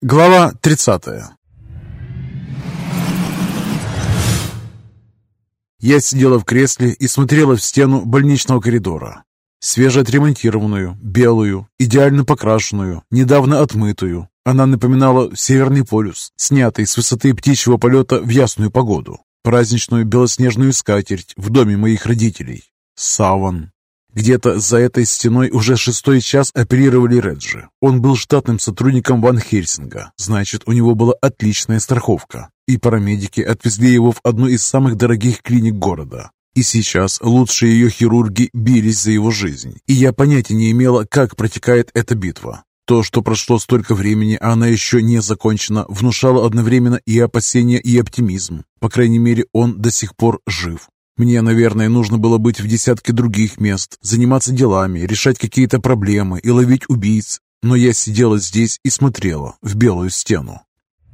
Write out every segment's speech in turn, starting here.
Глава 30. Я сидела в кресле и смотрела в стену больничного коридора. Свежеотремонтированную, белую, идеально покрашенную, недавно отмытую. Она напоминала Северный полюс, снятый с высоты птичьего полета в ясную погоду. Праздничную белоснежную скатерть в доме моих родителей. Саван. Где-то за этой стеной уже 6-й час оперировали Реджи. Он был штатным сотрудником Ван Хельсинга, значит, у него была отличная страховка. И парамедики отвезли его в одну из самых дорогих клиник города. И сейчас лучшие ее хирурги бились за его жизнь. И я понятия не имела, как протекает эта битва. То, что прошло столько времени, а она еще не закончена, внушало одновременно и опасения, и оптимизм. По крайней мере, он до сих пор жив. Мне, наверное, нужно было быть в десятке других мест, заниматься делами, решать какие-то проблемы и ловить убийц. Но я сидела здесь и смотрела в белую стену.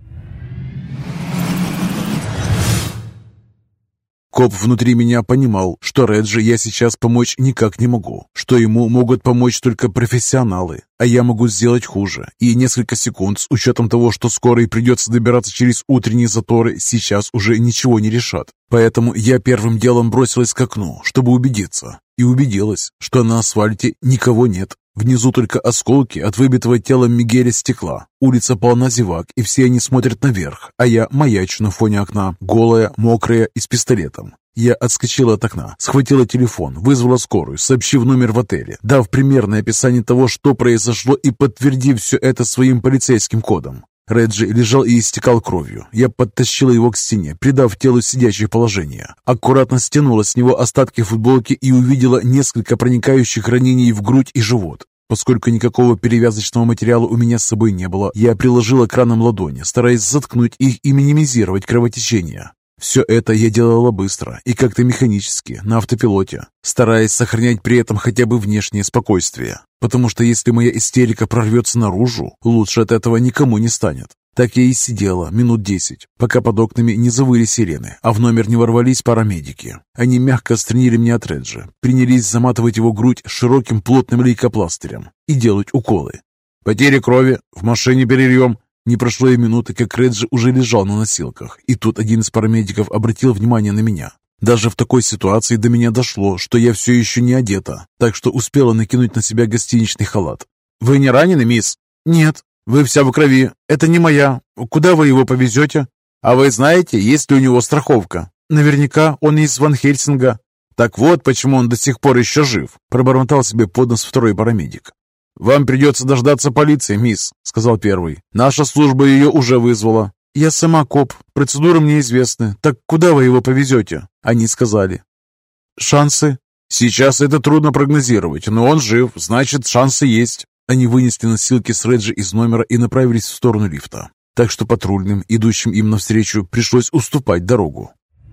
Коп внутри меня понимал, что Реджи я сейчас помочь никак не могу, что ему могут помочь только профессионалы, а я могу сделать хуже. И несколько секунд, с учетом того, что скоро и придется добираться через утренние заторы, сейчас уже ничего не решат. Поэтому я первым делом бросилась к окну, чтобы убедиться. И убедилась, что на асфальте никого нет. Внизу только осколки от выбитого тела Мигеля стекла. Улица полна зевак, и все они смотрят наверх, а я маячу на фоне окна, голая, мокрая и с пистолетом. Я отскочила от окна, схватила телефон, вызвала скорую, сообщив номер в отеле, дав примерное описание того, что произошло, и подтвердив все это своим полицейским кодом. Реджи лежал и истекал кровью. Я подтащила его к стене, придав телу сидячее положение. Аккуратно стянула с него остатки футболки и увидела несколько проникающих ранений в грудь и живот. Поскольку никакого перевязочного материала у меня с собой не было, я приложила к ранам ладони, стараясь заткнуть их и минимизировать кровотечение. Все это я делала быстро и как-то механически, на автопилоте, стараясь сохранять при этом хотя бы внешнее спокойствие. Потому что если моя истерика прорвется наружу, лучше от этого никому не станет. Так я и сидела минут 10, пока под окнами не завыли сирены, а в номер не ворвались парамедики. Они мягко отстранили меня от Реджи, принялись заматывать его грудь широким плотным лейкопластырем и делать уколы. «Потеря крови, в машине перельем». Не прошло и минуты, как Реджи уже лежал на носилках, и тут один из парамедиков обратил внимание на меня. Даже в такой ситуации до меня дошло, что я все еще не одета, так что успела накинуть на себя гостиничный халат. «Вы не ранены, мисс?» «Нет». «Вы вся в крови. Это не моя. Куда вы его повезете?» «А вы знаете, есть ли у него страховка?» «Наверняка он из Ван Хельсинга». «Так вот, почему он до сих пор еще жив», — пробормотал себе под нос второй парамедик. «Вам придется дождаться полиции, мисс», — сказал первый. «Наша служба ее уже вызвала». «Я сама коп. Процедуры мне известны. Так куда вы его повезете?» Они сказали. «Шансы?» «Сейчас это трудно прогнозировать, но он жив, значит, шансы есть». Они вынесли носилки с Реджи из номера и направились в сторону лифта. Так что патрульным, идущим им навстречу, пришлось уступать дорогу.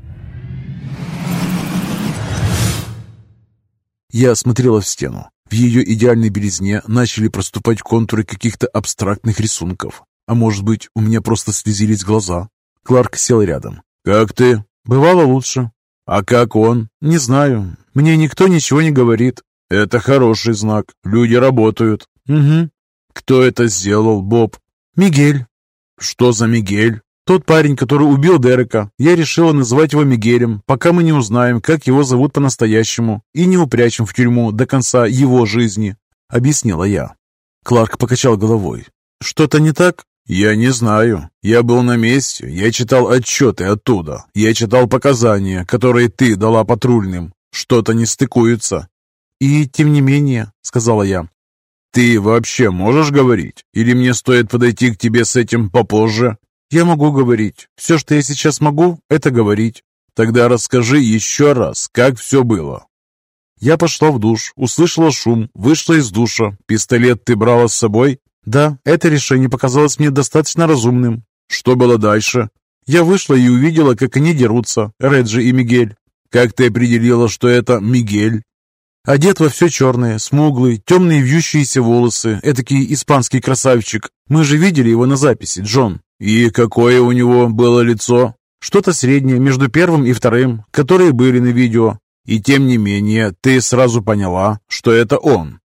Я смотрела в стену. В ее идеальной белизне начали проступать контуры каких-то абстрактных рисунков. А может быть, у меня просто слезились глаза. Кларк сел рядом. «Как ты?» «Бывало лучше». «А как он?» «Не знаю. Мне никто ничего не говорит». «Это хороший знак. Люди работают». «Угу». «Кто это сделал, Боб?» «Мигель». «Что за Мигель?» «Тот парень, который убил Дерека. Я решила называть его Мигелем, пока мы не узнаем, как его зовут по-настоящему, и не упрячем в тюрьму до конца его жизни», — объяснила я. Кларк покачал головой. «Что-то не так?» «Я не знаю. Я был на месте. Я читал отчеты оттуда. Я читал показания, которые ты дала патрульным. Что-то не стыкуется». «И тем не менее», — сказала я. «Ты вообще можешь говорить? Или мне стоит подойти к тебе с этим попозже?» «Я могу говорить. Все, что я сейчас могу, это говорить». «Тогда расскажи еще раз, как все было». «Я пошла в душ, услышала шум, вышла из душа. Пистолет ты брала с собой?» «Да, это решение показалось мне достаточно разумным». «Что было дальше?» «Я вышла и увидела, как они дерутся, Реджи и Мигель». «Как ты определила, что это Мигель?» «Одет во все черное, смуглый, темные вьющиеся волосы, этакий испанский красавчик. Мы же видели его на записи, Джон». «И какое у него было лицо?» «Что-то среднее между первым и вторым, которые были на видео». «И тем не менее, ты сразу поняла, что это он?»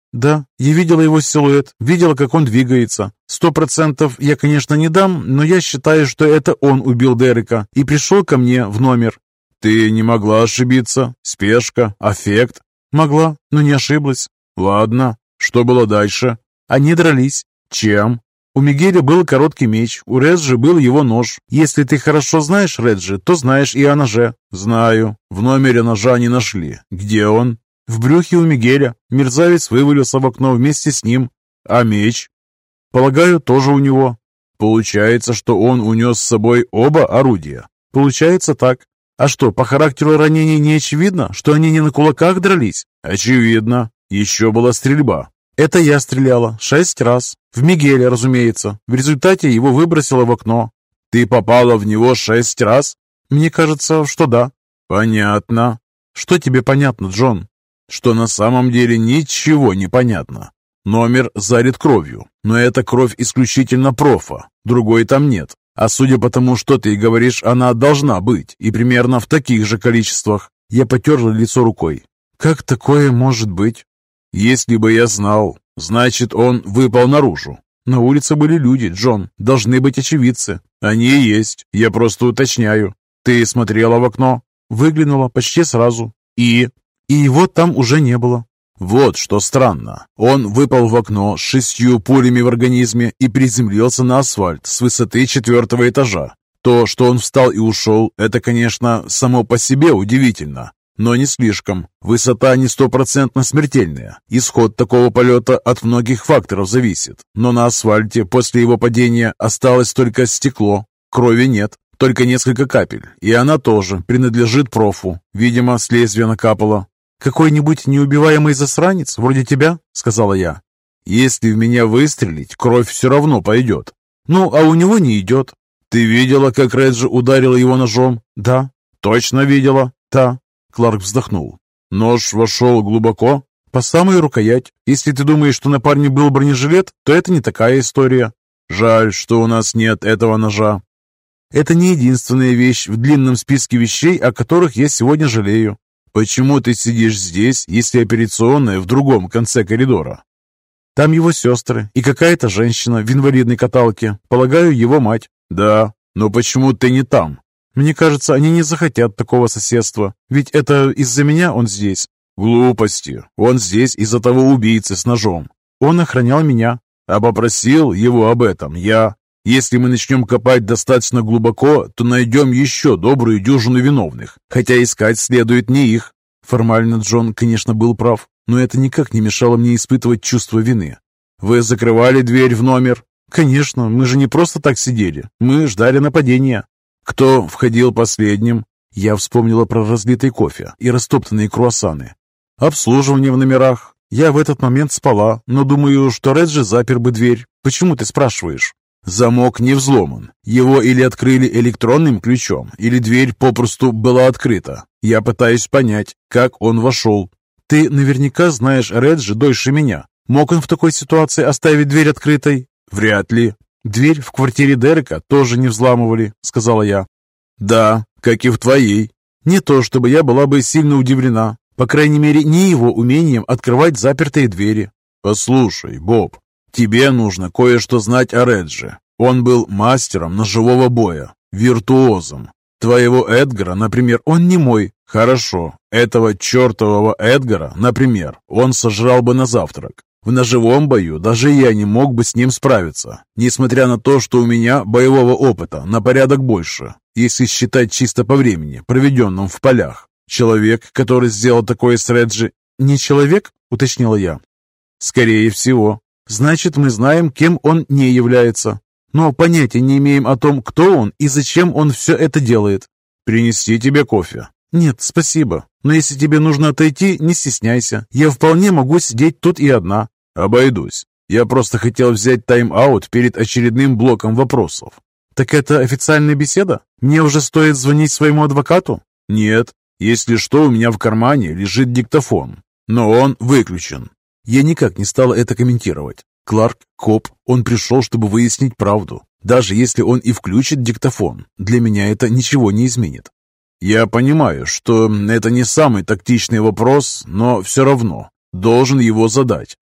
Да, я видела его силуэт, видела, как он двигается. 100% я, конечно, не дам, но я считаю, что это он убил Дерека и пришел ко мне в номер. Ты не могла ошибиться? Спешка, аффект? Могла, но не ошиблась. Ладно, что было дальше? Они дрались. Чем? У Мигеля был короткий меч, у Реджи был его нож. Если ты хорошо знаешь Реджи, то знаешь и о ноже. Знаю. В номере ножа не нашли. Где он? В брюхе у Мигеля. Мерзавец вывалился в окно вместе с ним. А меч? Полагаю, тоже у него. Получается, что он унес с собой оба орудия. Получается так. А что, по характеру ранений не очевидно, что они не на кулаках дрались? Очевидно. Еще была стрельба. Это я стреляла 6 раз. В Мигеля, разумеется. В результате его выбросило в окно. Ты попала в него 6 раз? Мне кажется, что да. Понятно. Что тебе понятно, Джон? Что на самом деле ничего не понятно. Номер залит кровью, но это кровь исключительно профа. Другой там нет. А судя по тому, что ты говоришь, она должна быть, и примерно в таких же количествах. Я потерла лицо рукой. Как такое может быть? Если бы я знал, значит, он выпал наружу. На улице были люди, Джон. Должны быть очевидцы. Они и есть. Я просто уточняю. Ты смотрела в окно? Выглянула почти сразу. И его там уже не было. Вот что странно. Он выпал в окно с 6 пулями в организме и приземлился на асфальт с высоты 4-го этажа. То, что он встал и ушел, это, конечно, само по себе удивительно. Но не слишком. Высота не 100% смертельная. Исход такого полета от многих факторов зависит. Но на асфальте после его падения осталось только стекло. Крови нет, только несколько капель. И она тоже принадлежит профу. Видимо, с лезвия накапало. «Какой-нибудь неубиваемый засранец, вроде тебя?» — сказала я. «Если в меня выстрелить, кровь все равно пойдет». «Ну, а у него не идет». «Ты видела, как Реджи ударила его ножом?» «Да». «Точно видела?» «Да». Кларк вздохнул. «Нож вошел глубоко?» «По самую рукоять. Если ты думаешь, что на парне был бронежилет, то это не такая история». «Жаль, что у нас нет этого ножа». «Это не единственная вещь в длинном списке вещей, о которых я сегодня жалею». «Почему ты сидишь здесь, если операционная в другом конце коридора?» «Там его сестры и какая-то женщина в инвалидной каталке. Полагаю, его мать». «Да, но почему ты не там?» «Мне кажется, они не захотят такого соседства. Ведь это из-за меня он здесь». «Глупости. Он здесь из-за того убийцы с ножом». «Он охранял меня». «А попросил его об этом я. Если мы начнем копать достаточно глубоко, то найдем еще добрую дюжину виновных, хотя искать следует не их». Формально Джон, конечно, был прав, но это никак не мешало мне испытывать чувство вины. «Вы закрывали дверь в номер?» «Конечно, мы же не просто так сидели. Мы ждали нападения». «Кто входил последним?» Я вспомнила про разлитый кофе и растоптанные круассаны. «Обслуживание в номерах. Я в этот момент спала, но думаю, что Реджи запер бы дверь. Почему ты спрашиваешь?» «Замок не взломан. Его или открыли электронным ключом, или дверь попросту была открыта. Я пытаюсь понять, как он вошел». «Ты наверняка знаешь Реджи дольше меня. Мог он в такой ситуации оставить дверь открытой?» «Вряд ли». «Дверь в квартире Дерека тоже не взламывали», — сказала я. «Да, как и в твоей». «Не то, чтобы я была бы сильно удивлена. По крайней мере, не его умением открывать запертые двери». «Послушай, Боб, тебе нужно кое-что знать о Реджи. Он был мастером ножевого боя, виртуозом. Твоего Эдгара, например, он не мой. Хорошо, этого чертового Эдгара, например, он сожрал бы на завтрак. В ножевом бою даже я не мог бы с ним справиться, несмотря на то, что у меня боевого опыта на порядок больше, если считать чисто по времени, проведенном в полях. Человек, который сделал такое с Реджи, не человек, уточнила я. Скорее всего. Значит, мы знаем, кем он не является. Но понятия не имеем о том, кто он и зачем он все это делает. Принести тебе кофе? Нет, спасибо. Но если тебе нужно отойти, не стесняйся. Я вполне могу сидеть тут и одна. Обойдусь. Я просто хотел взять тайм-аут перед очередным блоком вопросов. Так это официальная беседа? Мне уже стоит звонить своему адвокату? Нет. Если что, у меня в кармане лежит диктофон. Но он выключен. Я никак не стала это комментировать. Кларк – коп, он пришел, чтобы выяснить правду. Даже если он и включит диктофон, для меня это ничего не изменит. Я понимаю, что это не самый тактичный вопрос, но все равно должен его задать.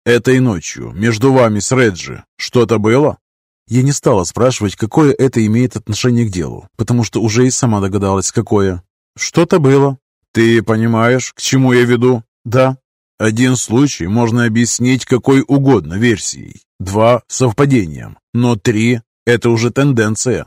Этой ночью между вами с Реджи что-то было?» Я не стала спрашивать, какое это имеет отношение к делу, потому что уже и сама догадалась, какое. «Что-то было». «Ты понимаешь, к чему я веду?» «Да». Один случай можно объяснить какой угодно версией, 2 – совпадением, но 3 – это уже тенденция.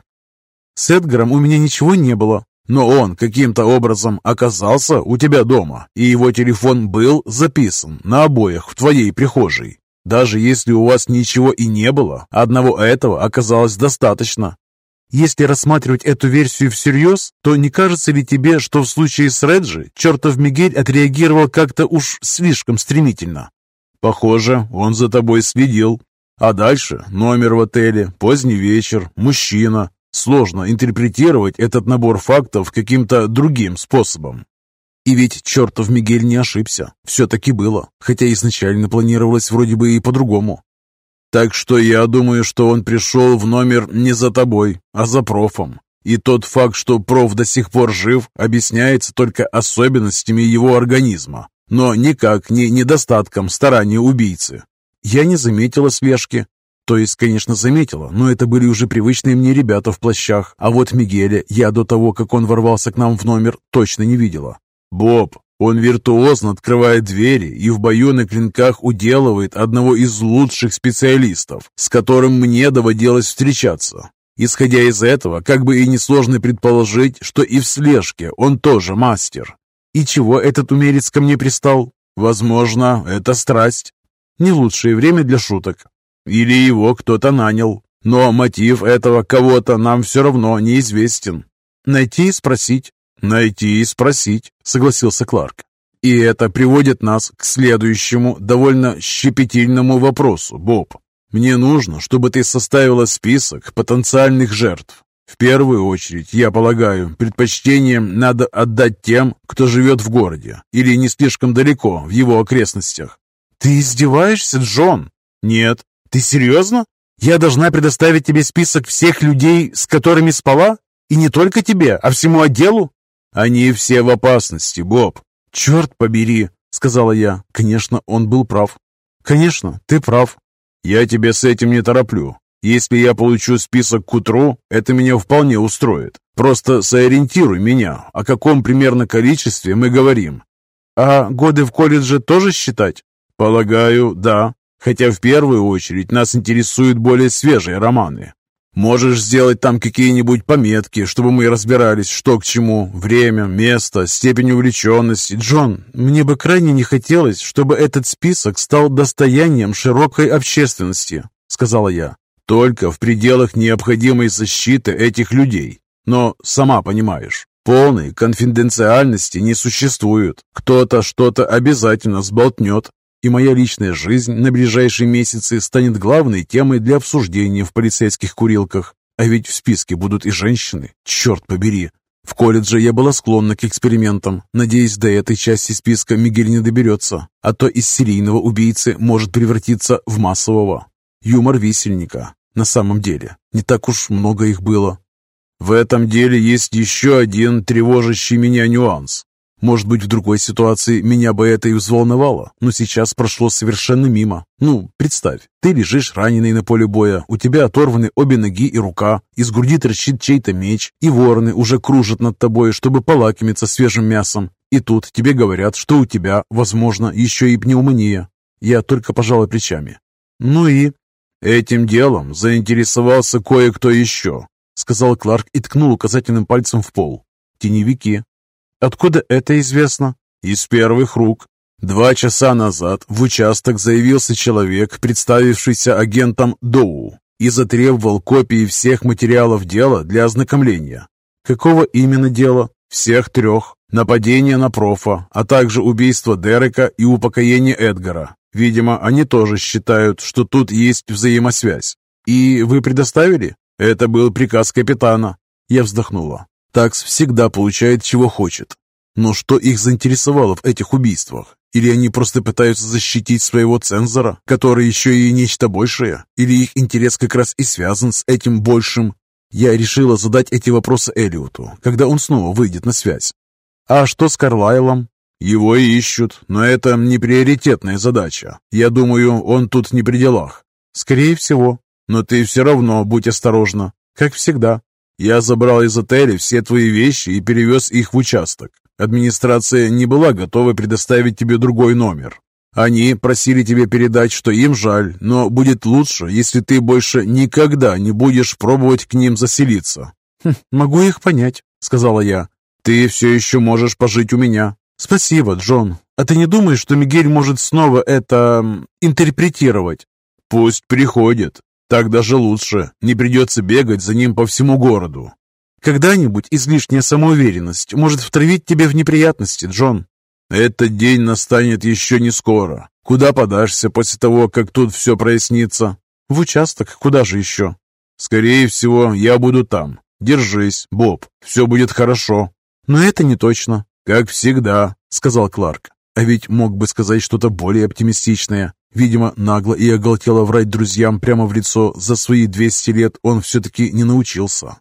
С Эдгаром у меня ничего не было. Но он каким-то образом оказался у тебя дома, и его телефон был записан на обоях в твоей прихожей. Даже если у вас ничего и не было, одного этого оказалось достаточно. Если рассматривать эту версию всерьез, то не кажется ли тебе, что в случае с Реджи чертов Мигель отреагировал как-то уж слишком стремительно? Похоже, он за тобой следил. А дальше номер в отеле, поздний вечер, мужчина. Сложно интерпретировать этот набор фактов каким-то другим способом. И ведь чертов Мигель не ошибся. Все-таки было, хотя изначально планировалось вроде бы и по-другому. Так что я думаю, что он пришел в номер не за тобой, а за профом. И тот факт, что проф до сих пор жив, объясняется только особенностями его организма, но никак не недостатком старания убийцы. Я не заметила слежки. То есть, конечно, заметила, но это были уже привычные мне ребята в плащах, а вот Мигеля я до того, как он ворвался к нам в номер, точно не видела. «Боб, он виртуозно открывает двери и в бою на клинках уделывает одного из лучших специалистов, с которым мне доводилось встречаться. Исходя из этого, как бы и несложно предположить, что и в слежке он тоже мастер». «И чего этот умелец ко мне пристал?» «Возможно, это страсть». «Не лучшее время для шуток». «Или его кто-то нанял. Но мотив этого кого-то нам все равно неизвестен». «Найти и спросить». «Найти и спросить», — согласился Кларк. «И это приводит нас к следующему, довольно щепетильному вопросу, Боб. Мне нужно, чтобы ты составила список потенциальных жертв. В первую очередь, я полагаю, предпочтение надо отдать тем, кто живет в городе или не слишком далеко в его окрестностях». «Ты издеваешься, Джон?» «Нет». «Ты серьезно? Я должна предоставить тебе список всех людей, с которыми спала? И не только тебе, а всему отделу?» «Они все в опасности, Боб». «Черт побери», — сказала я. Конечно, он был прав. «Конечно, ты прав». «Я тебя с этим не тороплю. Если я получу список к утру, это меня вполне устроит. Просто сориентируй меня, о каком примерно количестве мы говорим». «А годы в колледже тоже считать?» «Полагаю, да. Хотя в первую очередь нас интересуют более свежие романы. Можешь сделать там какие-нибудь пометки, чтобы мы разбирались, что к чему, время, место, степень увлеченности». «Джон, мне бы крайне не хотелось, чтобы этот список стал достоянием широкой общественности», — сказала я. «Только в пределах необходимой защиты этих людей. Но, сама понимаешь, полной конфиденциальности не существует. Кто-то что-то обязательно сболтнет. И моя личная жизнь на ближайшие месяцы станет главной темой для обсуждения в полицейских курилках. А ведь в списке будут и женщины, черт побери. В колледже я была склонна к экспериментам, надеясь, до этой части списка Мигель не доберется, а то из серийного убийцы может превратиться в массового. Юмор висельника. На самом деле, не так уж много их было. В этом деле есть еще один тревожащий меня нюанс. Может быть, в другой ситуации меня бы это и взволновало, но сейчас прошло совершенно мимо. Ну, представь, ты лежишь раненый на поле боя, у тебя оторваны обе ноги и рука, из груди торчит чей-то меч, и вороны уже кружат над тобой, чтобы полакомиться свежим мясом. И тут тебе говорят, что у тебя, возможно, еще и пневмония. Я только пожала плечами. Ну и... «Этим делом заинтересовался кое-кто еще», — сказал Кларк и ткнул указательным пальцем в пол. «Теневики». «Откуда это известно?» «Из первых рук. 2 часа назад в участок заявился человек, представившийся агентом Доу, и затребовал копии всех материалов дела для ознакомления». «Какого именно дела?» «Всех 3. Нападение на профа, а также убийство Дерека и упокоение Эдгара. Видимо, они тоже считают, что тут есть взаимосвязь». «И вы предоставили?» «Это был приказ капитана». Я вздохнула. Такс всегда получает, чего хочет. Но что их заинтересовало в этих убийствах? Или они просто пытаются защитить своего цензора, который еще и нечто большее? Или их интерес как раз и связан с этим большим? Я решила задать эти вопросы Эллиоту, когда он снова выйдет на связь. «А что с Карлайлом?» Его ищут, но это не приоритетная задача. Я думаю, он тут не при делах. Скорее всего. Но ты все равно будь осторожна. Как всегда. Я забрал из отеля все твои вещи и перевез их в участок. Администрация не была готова предоставить тебе другой номер. Они просили тебя передать, что им жаль, но будет лучше, если ты больше никогда не будешь пробовать к ним заселиться. «Могу их понять», — сказала я. «Ты все еще можешь пожить у меня». «Спасибо, Джон. А ты не думаешь, что Мигель может снова это интерпретировать?» «Пусть приходит. Так даже лучше. Не придется бегать за ним по всему городу». «Когда-нибудь излишняя самоуверенность может втравить тебе в неприятности, Джон». «Этот день настанет еще не скоро. Куда подашься после того, как тут все прояснится?» «В участок. Куда же еще?» «Скорее всего, я буду там. Держись, Боб. Все будет хорошо». «Но это не точно». «Как всегда», — сказал Кларк. А ведь мог бы сказать что-то более оптимистичное. Видимо, нагло и оголтело врать друзьям прямо в лицо за свои 200 лет он все-таки не научился.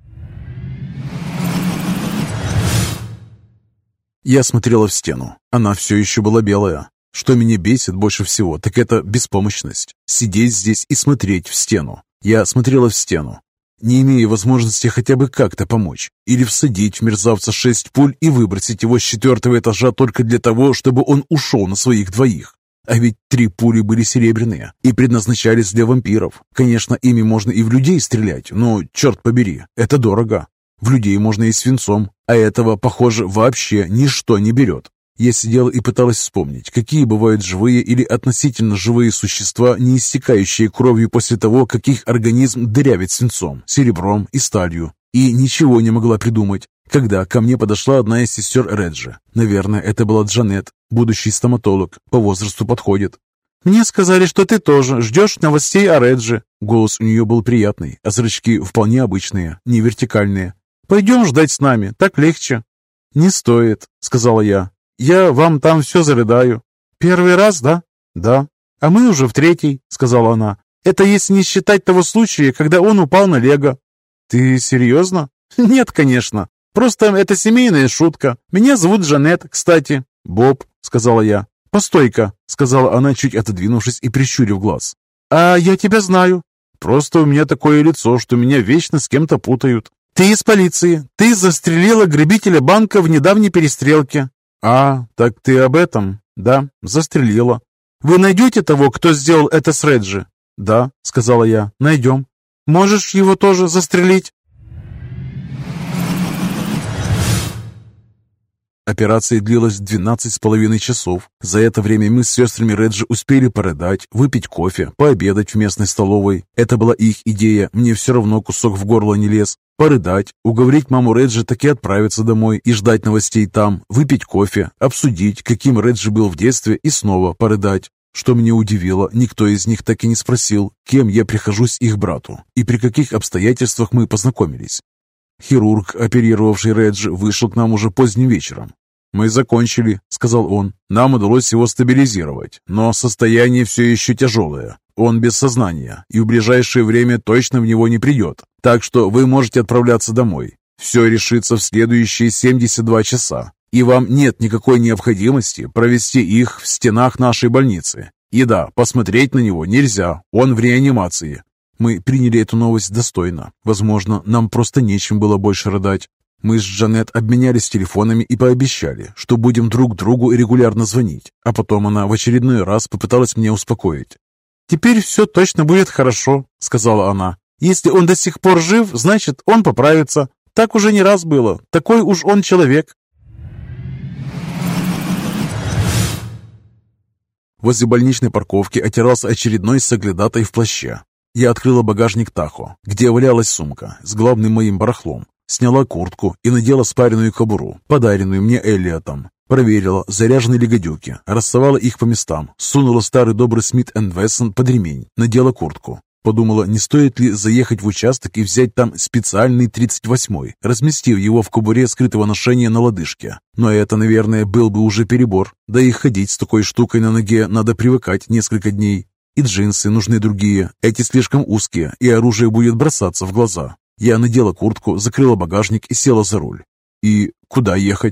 Я смотрела в стену. Она все еще была белая. Что меня бесит больше всего, так это беспомощность. Сидеть здесь и смотреть в стену. Я смотрела в стену, не имея возможности хотя бы как-то помочь. Или всадить в мерзавца 6 пуль и выбросить его с 4-го этажа только для того, чтобы он ушел на своих двоих. А ведь 3 пули были серебряные и предназначались для вампиров. Конечно, ими можно и в людей стрелять, но, черт побери, это дорого. В людей можно и свинцом, а этого, похоже, вообще ничто не берет. Я сидела и пыталась вспомнить, какие бывают живые или относительно живые существа, не истекающие кровью после того, как их организм дырявит свинцом, серебром и сталью. И ничего не могла придумать, когда ко мне подошла одна из сестер Реджи. Наверное, это была Джанет, будущий стоматолог, по возрасту подходит. «Мне сказали, что ты тоже ждешь новостей о Реджи». Голос у нее был приятный, а зрачки вполне обычные, не вертикальные. «Пойдем ждать с нами, так легче». «Не стоит», — сказала я. «Я вам там все зарыдаю». «Первый раз, да?» «Да». «А мы уже в 3-й», — сказала она. «Это если не считать того случая, когда он упал на Лего». «Ты серьезно?» «Нет, конечно. Просто это семейная шутка. Меня зовут Джанет, кстати». «Боб», — сказала я. «Постой-ка», — сказала она, чуть отодвинувшись и прищурив глаз. «А я тебя знаю. Просто у меня такое лицо, что меня вечно с кем-то путают». «Ты из полиции. Ты застрелила грабителя банка в недавней перестрелке». «А, так ты об этом?» «Да, застрелила». «Вы найдете того, кто сделал это с Реджи?» «Да», — сказала я, — «найдем». «Можешь его тоже застрелить?» Операция длилась 12,5 часов. За это время мы с сестрами Реджи успели порыдать, выпить кофе, пообедать в местной столовой. Это была их идея, мне все равно кусок в горло не лез. Порыдать, уговорить маму Реджи таки отправиться домой и ждать новостей там, выпить кофе, обсудить, каким Реджи был в детстве и снова порыдать. Что меня удивило, никто из них так и не спросил, кем я прихожусь их брату и при каких обстоятельствах мы познакомились. Хирург, оперировавший Реджи, вышел к нам уже поздним вечером. «Мы закончили», — сказал он. «Нам удалось его стабилизировать, но состояние все еще тяжелое. Он без сознания и в ближайшее время точно в него не придет. Так что вы можете отправляться домой. Все решится в следующие 72 часа, и вам нет никакой необходимости провести их в стенах нашей больницы. И да, посмотреть на него нельзя, он в реанимации». Мы приняли эту новость достойно. Возможно, нам просто нечем было больше рыдать. Мы с Джанет обменялись телефонами и пообещали, что будем друг другу регулярно звонить. А потом она в очередной раз попыталась меня успокоить. «Теперь все точно будет хорошо», — сказала она. «Если он до сих пор жив, значит, он поправится. Так уже не раз было. Такой уж он человек». Возле больничной парковки отирался очередной соглядатай в плаще. Я открыла багажник Тахо, где валялась сумка с главным моим барахлом. Сняла куртку и надела спаренную кобуру, подаренную мне Эллиотом. Проверила, заряжены ли гадюки, расставала их по местам, сунула старый добрый Смит & Вессон под ремень, надела куртку. Подумала, не стоит ли заехать в участок и взять там специальный 38-й, разместив его в кобуре скрытого ношения на лодыжке. Но это, наверное, был бы уже перебор. Да и ходить с такой штукой на ноге надо привыкать несколько дней. И джинсы нужны другие, эти слишком узкие, и оружие будет бросаться в глаза. Я надела куртку, закрыла багажник и села за руль. И куда ехать?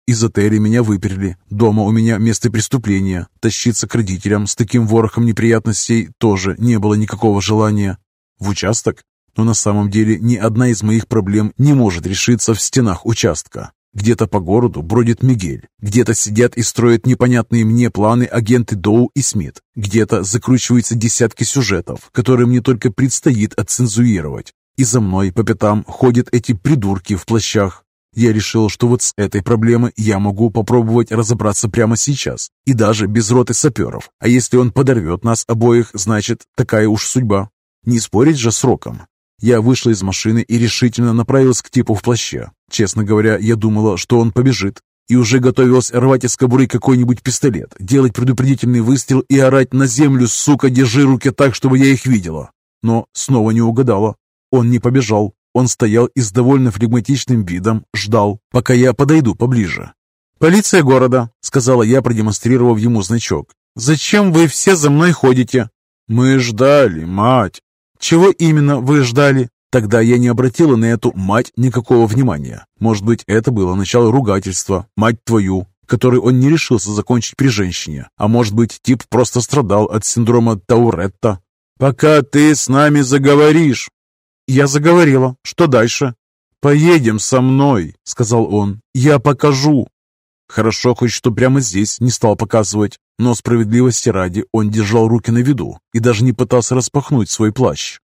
Из отеля меня выперли. Дома у меня место преступления. Тащиться к родителям с таким ворохом неприятностей тоже не было никакого желания. В участок? Но на самом деле ни одна из моих проблем не может решиться в стенах участка. Где-то по городу бродит Мигель, где-то сидят и строят непонятные мне планы агенты Доу и Смит, где-то закручиваются десятки сюжетов, которые мне только предстоит отцензурировать. И за мной по пятам ходят эти придурки в плащах. Я решил, что вот с этой проблемой я могу попробовать разобраться прямо сейчас, и даже без роты саперов. А если он подорвет нас обоих, значит, такая уж судьба. Не спорить же с сроком. Я вышла из машины и решительно направилась к типу в плаще. Честно говоря, я думала, что он побежит, и уже готовилась рвать из кобуры какой-нибудь пистолет, делать предупредительный выстрел и орать на землю: «Сука, держи руки так, чтобы я их видела!» Но снова не угадала. Он не побежал. Он стоял и с довольно флегматичным видом ждал, пока я подойду поближе. «Полиция города», — сказала я, продемонстрировав ему значок. «Зачем вы все за мной ходите?» «Мы ждали, мать». «Чего именно вы ждали?» Тогда я не обратила на эту мать никакого внимания. Может быть, это было начало ругательства, мать твою, который он не решился закончить при женщине. А может быть, тип просто страдал от синдрома Тауретта. «Пока ты с нами заговоришь». «Я заговорила. Что дальше?» «Поедем со мной», — сказал он. «Я покажу». Хорошо, хоть что прямо здесь не стал показывать, но справедливости ради он держал руки на виду и даже не пытался распахнуть свой плащ.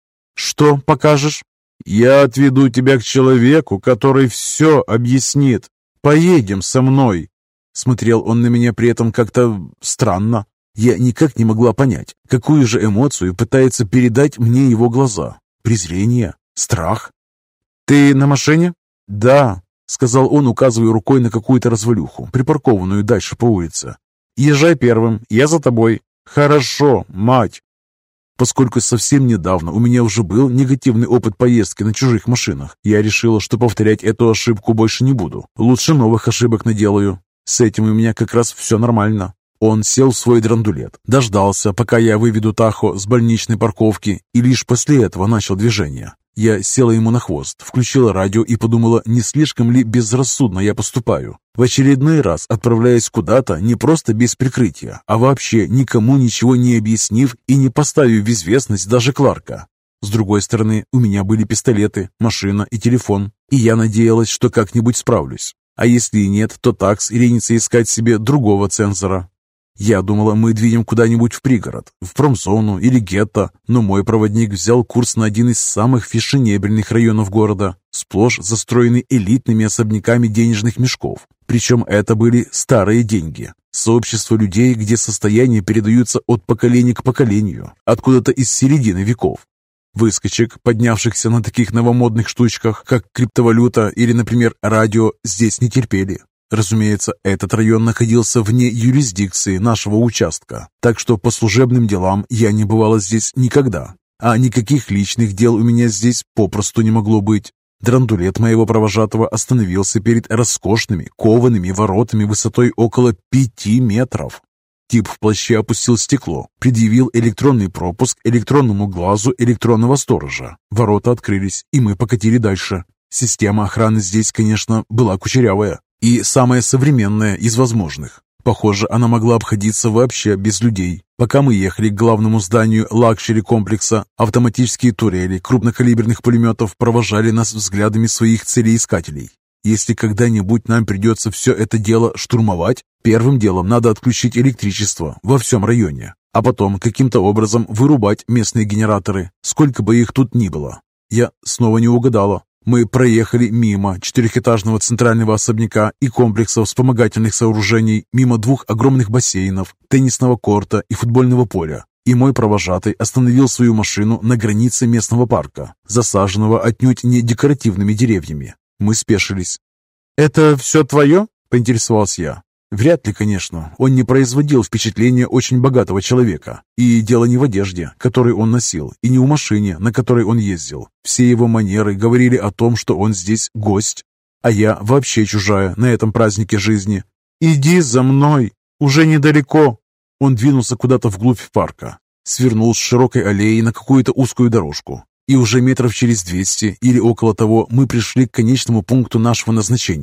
«Что покажешь?» «Я отведу тебя к человеку, который все объяснит. Поедем со мной». Смотрел он на меня при этом как-то странно. Я никак не могла понять, какую же эмоцию пытается передать мне его глаза. Презрение? Страх? «Ты на машине?» «Да», — сказал он, указывая рукой на какую-то развалюху, припаркованную дальше по улице. «Езжай первым, я за тобой». «Хорошо, мать». Поскольку совсем недавно у меня уже был негативный опыт поездки на чужих машинах, я решила, что повторять эту ошибку больше не буду. Лучше новых ошибок наделаю. С этим у меня как раз все нормально. Он сел в свой драндулет, дождался, пока я выведу Тахо с больничной парковки, и лишь после этого начал движение. Я села ему на хвост, включила радио и подумала, не слишком ли безрассудно я поступаю, в очередной раз отправляясь куда-то не просто без прикрытия, а вообще никому ничего не объяснив и не поставив в известность даже Кларка. С другой стороны, у меня были пистолеты, машина и телефон, и я надеялась, что как-нибудь справлюсь. А если и нет, то такс ринется искать себе другого цензора. Я думала, мы двинем куда-нибудь в пригород, в промзону или гетто, но мой проводник взял курс на один из самых фешенебельных районов города, сплошь застроенный элитными особняками денежных мешков. Причем это были старые деньги, сообщество людей, где состояния передаются от поколения к поколению, откуда-то из середины веков. Выскочек, поднявшихся на таких новомодных штучках, как криптовалюта или, например, радио, здесь не терпели. Разумеется, этот район находился вне юрисдикции нашего участка, так что по служебным делам я не бывала здесь никогда, а никаких личных дел у меня здесь попросту не могло быть. Драндулет моего провожатого остановился перед роскошными коваными воротами высотой около 5 метров. Тип в плаще опустил стекло, предъявил электронный пропуск электронному глазу электронного сторожа. Ворота открылись, и мы покатили дальше. Система охраны здесь, конечно, была кучерявая. И самая современная из возможных. Похоже, она могла обходиться вообще без людей. Пока мы ехали к главному зданию лакшери-комплекса, автоматические турели крупнокалиберных пулеметов провожали нас взглядами своих целеискателей. Если когда-нибудь нам придется все это дело штурмовать, первым делом надо отключить электричество во всем районе, а потом каким-то образом вырубать местные генераторы, сколько бы их тут ни было. Я снова не угадала. Мы проехали мимо четырехэтажного центрального особняка и комплекса вспомогательных сооружений, мимо 2 огромных бассейнов, теннисного корта и футбольного поля. И мой провожатый остановил свою машину на границе местного парка, засаженного отнюдь не декоративными деревьями. Мы спешились. «Это все твое?» – поинтересовался я. Вряд ли, конечно. Он не производил впечатления очень богатого человека. И дело не в одежде, которую он носил, и не в машине, на которой он ездил. Все его манеры говорили о том, что он здесь гость. А я вообще чужая на этом празднике жизни. «Иди за мной! Уже недалеко!» Он двинулся куда-то вглубь парка, свернул с широкой аллеи на какую-то узкую дорожку. И уже метров через 200 или около того мы пришли к конечному пункту нашего назначения.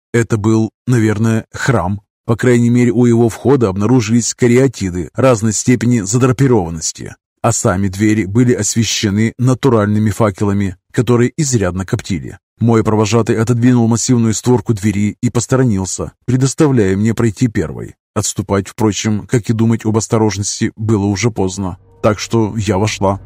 Это был, наверное, храм. По крайней мере, у его входа обнаружились кариатиды разной степени задрапированности, а сами двери были освещены натуральными факелами, которые изрядно коптили. Мой провожатый отодвинул массивную створку двери и посторонился, предоставляя мне пройти первой. Отступать, впрочем, как и думать об осторожности, было уже поздно, так что я вошла.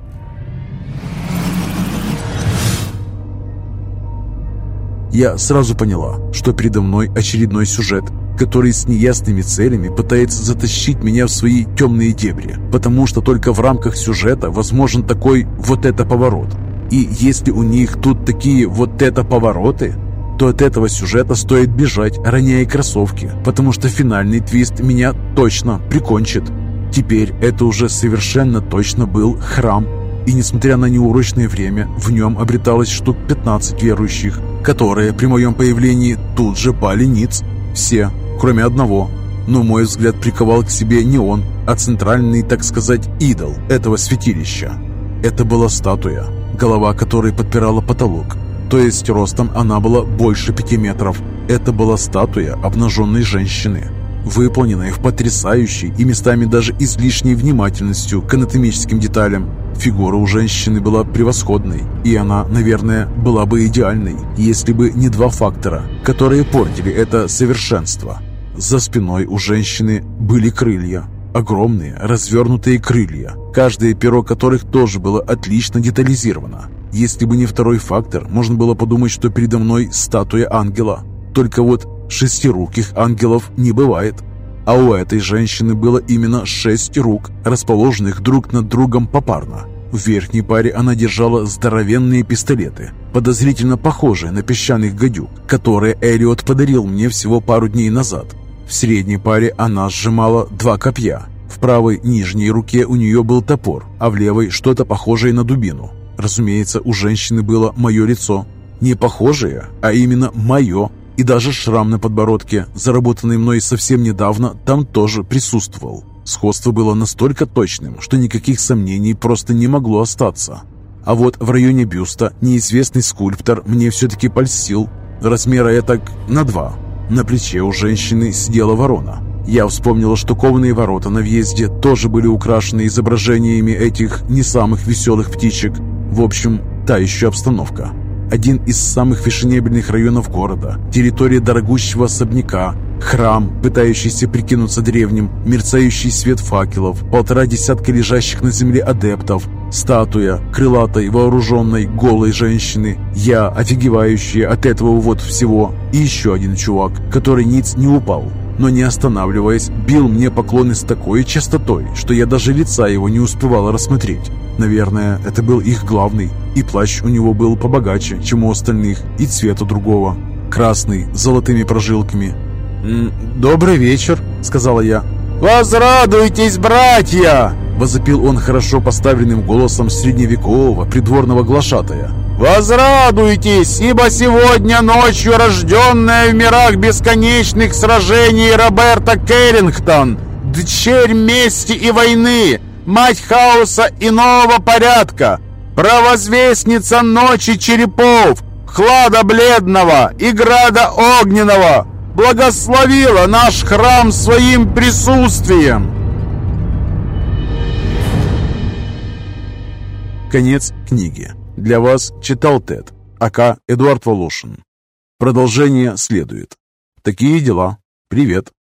Я сразу поняла, что передо мной очередной сюжет, который с неясными целями пытается затащить меня в свои темные дебри, потому что только в рамках сюжета возможен такой вот это поворот. И если у них тут такие вот это повороты, то от этого сюжета стоит бежать, роняя кроссовки, потому что финальный твист меня точно прикончит. Теперь это уже совершенно точно был храм, и несмотря на неурочное время, в нем обреталось штук 15 верующих, которые при моем появлении тут же пали ниц. Все, кроме одного. Но мой взгляд приковал к себе не он, а центральный, так сказать, идол этого святилища. Это была статуя, голова которой подпирала потолок. То есть ростом она была больше 5 метров. Это была статуя обнаженной женщины, выполненная в потрясающей и местами даже излишней внимательностью к анатомическим деталям. Фигура у женщины была превосходной, и она, наверное, была бы идеальной, если бы не два фактора, которые портили это совершенство. За спиной у женщины были крылья. Огромные, развернутые крылья, каждое перо которых тоже было отлично детализировано. Если бы не второй фактор, можно было подумать, что передо мной статуя ангела. Только вот шестируких ангелов не бывает. А у этой женщины было именно 6 рук, расположенных друг над другом попарно. В верхней паре она держала здоровенные пистолеты, подозрительно похожие на песчаных гадюк, которые Элиот подарил мне всего пару дней назад. В средней паре она сжимала 2 копья. В правой нижней руке у нее был топор, а в левой что-то похожее на дубину. Разумеется, у женщины было мое лицо. Не похожее, а именно мое. И даже шрам на подбородке, заработанный мной совсем недавно, там тоже присутствовал. Сходство было настолько точным, что никаких сомнений просто не могло остаться. А вот в районе бюста неизвестный скульптор мне все-таки польстил. Размера этак на 2. На плече у женщины сидела ворона. Я вспомнила, что кованые ворота на въезде тоже были украшены изображениями этих не самых веселых птичек. В общем, та еще обстановка. Один из самых фешенебельных районов города, территория дорогущего особняка, храм, пытающийся прикинуться древним, мерцающий свет факелов, 1,5 десятка лежащих на земле адептов, статуя крылатой, вооруженной, голой женщины, я, офигевающая от этого вот всего, и еще один чувак, который ниц не упал, но не останавливаясь, бил мне поклоны с такой частотой, что я даже лица его не успевала рассмотреть. Наверное, это был их главный, и плащ у него был побогаче, чем у остальных, и цвет у другого, красный, с золотыми прожилками. «Добрый вечер», — сказала я. «Возрадуйтесь, братья!» — возопил он хорошо поставленным голосом средневекового придворного глашатая. «Возрадуйтесь, ибо сегодня ночью рожденная в мирах бесконечных сражений Роберта Кэррингтон, дочерь мести и войны, мать хаоса и нового порядка, провозвестница ночи черепов, хлада бледного и града огненного, благословила наш храм своим присутствием». Конец книги. Для вас читал Тед, АК Эдуард Волошин. Продолжение следует. Такие дела. Привет.